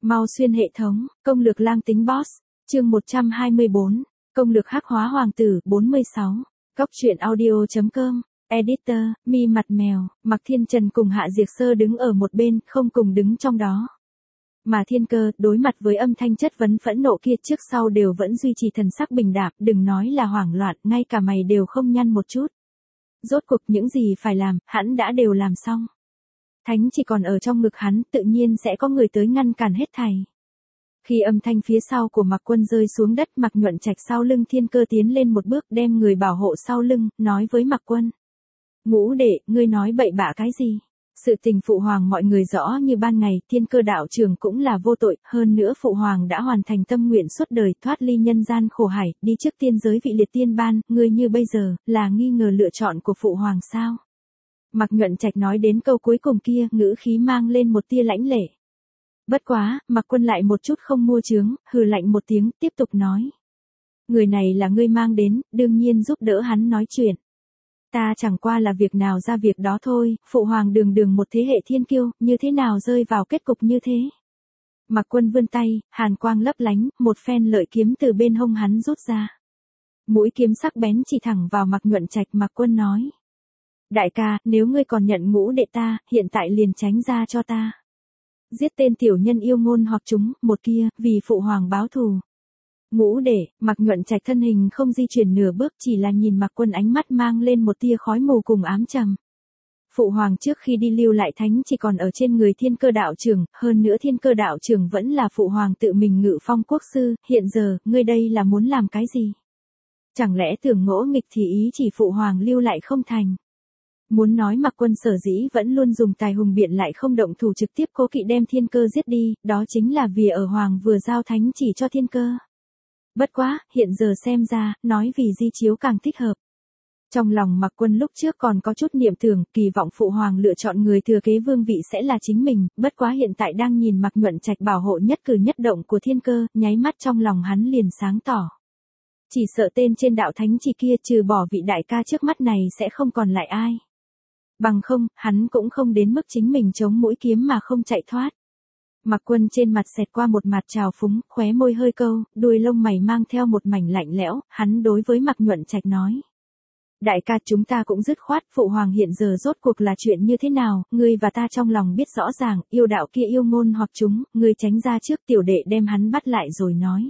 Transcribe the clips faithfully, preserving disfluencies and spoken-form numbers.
Mau xuyên hệ thống, công lược lang tính boss, chương một trăm hai mươi bốn, công lược hắc hóa hoàng tử, bốn mươi sáu, góc truyện audio.com, editor, mi mặt mèo, Mạc Thiên Trần cùng Hạ Diệt Sơ đứng ở một bên, không cùng đứng trong đó. Mà Thiên Cơ, đối mặt với âm thanh chất vấn phẫn nộ kia trước sau đều vẫn duy trì thần sắc bình đạm, đừng nói là hoảng loạn, ngay cả mày đều không nhăn một chút. Rốt cuộc những gì phải làm, hắn đã đều làm xong. Thánh chỉ còn ở trong ngực hắn, tự nhiên sẽ có người tới ngăn cản hết thảy. Khi âm thanh phía sau của Mạc Quân rơi xuống đất, Mạc Nhuận Trạch sau lưng Thiên Cơ tiến lên một bước đem người bảo hộ sau lưng, nói với Mạc Quân. Ngũ đệ, ngươi nói bậy bạ cái gì? Sự tình phụ hoàng mọi người rõ như ban ngày, Thiên Cơ đạo trưởng cũng là vô tội, hơn nữa phụ hoàng đã hoàn thành tâm nguyện suốt đời thoát ly nhân gian khổ hải, đi trước tiên giới vị liệt tiên ban, ngươi như bây giờ, là nghi ngờ lựa chọn của phụ hoàng sao? Mạc Nhuận Trạch nói đến câu cuối cùng kia, ngữ khí mang lên một tia lãnh lệ. Bất quá, Mạc Quân lại một chút không mua chướng, hừ lạnh một tiếng, tiếp tục nói. Người này là ngươi mang đến, đương nhiên giúp đỡ hắn nói chuyện. Ta chẳng qua là việc nào ra việc đó thôi, phụ hoàng đường đường một thế hệ thiên kiêu, như thế nào rơi vào kết cục như thế. Mạc Quân vươn tay, hàn quang lấp lánh, một phen lợi kiếm từ bên hông hắn rút ra. Mũi kiếm sắc bén chỉ thẳng vào Mạc Nhuận Trạch. Mạc Quân nói. Đại ca, nếu ngươi còn nhận ngũ đệ ta, hiện tại liền tránh ra cho ta. Giết tên tiểu nhân yêu ngôn hoặc chúng, một kia, vì phụ hoàng báo thù. Ngũ đệ, Mạc Nhuận Trạch thân hình không di chuyển nửa bước, chỉ là nhìn Mạc Quân ánh mắt mang lên một tia khói mù cùng ám trầm. Phụ hoàng trước khi đi lưu lại thánh chỉ còn ở trên người Thiên Cơ đạo trưởng, hơn nữa Thiên Cơ đạo trưởng vẫn là phụ hoàng tự mình ngự phong quốc sư, hiện giờ, ngươi đây là muốn làm cái gì? Chẳng lẽ tưởng ngỗ nghịch thì ý chỉ phụ hoàng lưu lại không thành? Muốn nói Mạc Quân sở dĩ vẫn luôn dùng tài hùng biện lại không động thủ trực tiếp cố kỵ đem Thiên Cơ giết đi, đó chính là vì ở hoàng vừa giao thánh chỉ cho Thiên Cơ. Bất quá, hiện giờ xem ra, nói vì di chiếu càng thích hợp. Trong lòng Mạc Quân lúc trước còn có chút niệm tưởng, kỳ vọng phụ hoàng lựa chọn người thừa kế vương vị sẽ là chính mình, bất quá hiện tại đang nhìn Mạc Nhuận Trạch bảo hộ nhất cử nhất động của Thiên Cơ, nháy mắt trong lòng hắn liền sáng tỏ. Chỉ sợ tên trên đạo thánh chỉ kia trừ bỏ vị đại ca trước mắt này sẽ không còn lại ai. Bằng không, hắn cũng không đến mức chính mình chống mũi kiếm mà không chạy thoát. Mạc Quân trên mặt xẹt qua một mặt trào phúng, khóe môi hơi câu, đuôi lông mày mang theo một mảnh lạnh lẽo, hắn đối với Mạc Nhuận Trạch nói. Đại ca chúng ta cũng dứt khoát, phụ hoàng hiện giờ rốt cuộc là chuyện như thế nào, ngươi và ta trong lòng biết rõ ràng, yêu đạo kia yêu ngôn hoặc chúng, ngươi tránh ra trước tiểu đệ đem hắn bắt lại rồi nói.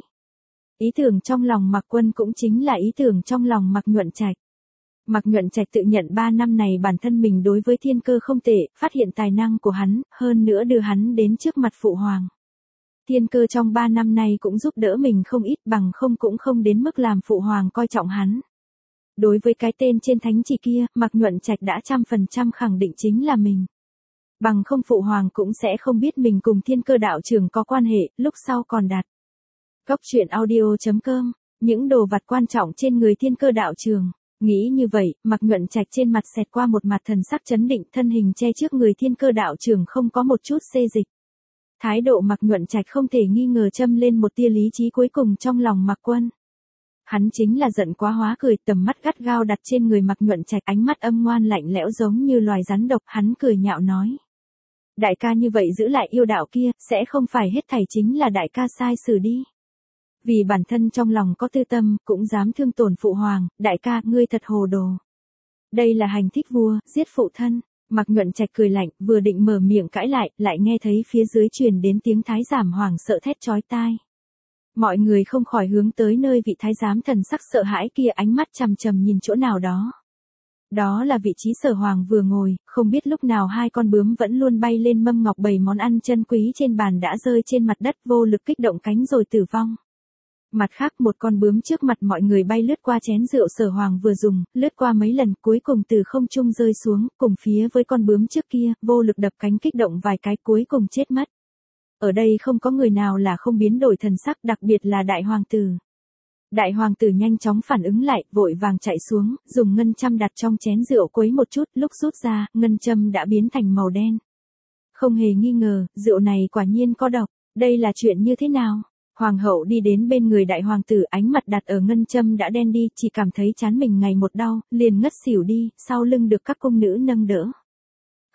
Ý tưởng trong lòng Mạc Quân cũng chính là ý tưởng trong lòng Mạc Nhuận Trạch. Mạc Nhuận Trạch tự nhận ba năm này bản thân mình đối với Thiên Cơ không tệ, phát hiện tài năng của hắn, hơn nữa đưa hắn đến trước mặt phụ hoàng. Thiên Cơ trong ba năm này cũng giúp đỡ mình không ít, bằng không cũng không đến mức làm phụ hoàng coi trọng hắn. Đối với cái tên trên thánh chỉ kia, Mạc Nhuận Trạch đã trăm phần trăm khẳng định chính là mình. Bằng không phụ hoàng cũng sẽ không biết mình cùng Thiên Cơ đạo trưởng có quan hệ, lúc sau còn đặt. Góc truyện audio.com, những đồ vật quan trọng trên người Thiên Cơ đạo trưởng. Nghĩ như vậy, Mạc Nhuận Trạch trên mặt xẹt qua một mặt thần sắc chấn định, thân hình che trước người Thiên Cơ đạo trưởng không có một chút xê dịch. Thái độ Mạc Nhuận Trạch không thể nghi ngờ châm lên một tia lý trí cuối cùng trong lòng Mạc Quân. Hắn chính là giận quá hóa cười, tầm mắt gắt gao đặt trên người Mạc Nhuận Trạch, ánh mắt âm ngoan lạnh lẽo giống như loài rắn độc, hắn cười nhạo nói. Đại ca như vậy giữ lại yêu đạo kia, sẽ không phải hết thảy chính là đại ca sai xử đi. Vì bản thân trong lòng có tư tâm, cũng dám thương tổn phụ hoàng, đại ca, ngươi thật hồ đồ. Đây là hành thích vua, giết phụ thân. Mạc Nhuận Trạch cười lạnh, vừa định mở miệng cãi lại, lại nghe thấy phía dưới truyền đến tiếng thái giám hoàng sợ thét chói tai. Mọi người không khỏi hướng tới nơi vị thái giám thần sắc sợ hãi kia, ánh mắt trầm trầm nhìn chỗ nào đó. Đó là vị trí Sở Hoàng vừa ngồi, không biết lúc nào hai con bướm vẫn luôn bay lên mâm ngọc bày món ăn chân quý trên bàn đã rơi trên mặt đất, vô lực kích động cánh rồi tử vong. Mặt khác một con bướm trước mặt mọi người bay lướt qua chén rượu Sở Hoàng vừa dùng, lướt qua mấy lần cuối cùng từ không trung rơi xuống, cùng phía với con bướm trước kia, vô lực đập cánh kích động vài cái cuối cùng chết mất. Ở đây không có người nào là không biến đổi thần sắc, đặc biệt là đại hoàng tử. Đại hoàng tử nhanh chóng phản ứng lại, vội vàng chạy xuống, dùng ngân châm đặt trong chén rượu quấy một chút, lúc rút ra, ngân châm đã biến thành màu đen. Không hề nghi ngờ, rượu này quả nhiên có độc, đây là chuyện như thế nào? Hoàng hậu đi đến bên người đại hoàng tử, ánh mặt đặt ở ngân châm đã đen đi, chỉ cảm thấy trán mình ngày một đau, liền ngất xỉu đi, sau lưng được các cung nữ nâng đỡ.